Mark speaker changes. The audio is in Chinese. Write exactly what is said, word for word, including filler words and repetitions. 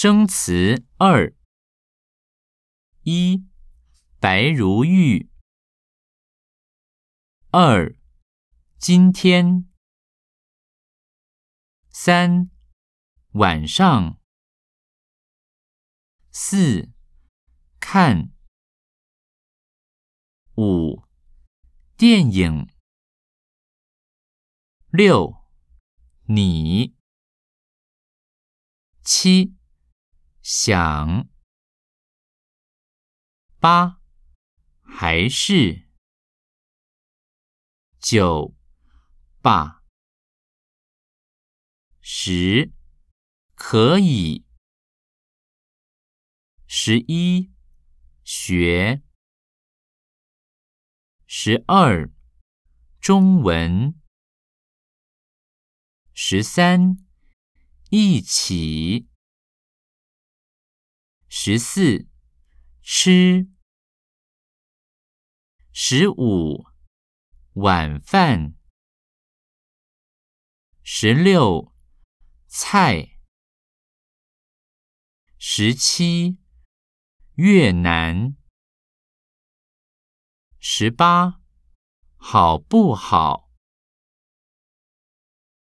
Speaker 1: 生词二：一、白如玉；二、今天；三、晚上；四、看；五、电影；六、你；七、想；八、还是；九、爸；十、可以；十一、学；十二、中文；十三、一起；十四、吃；十五、晚饭；十六、菜；十七、越南；十八、好不好？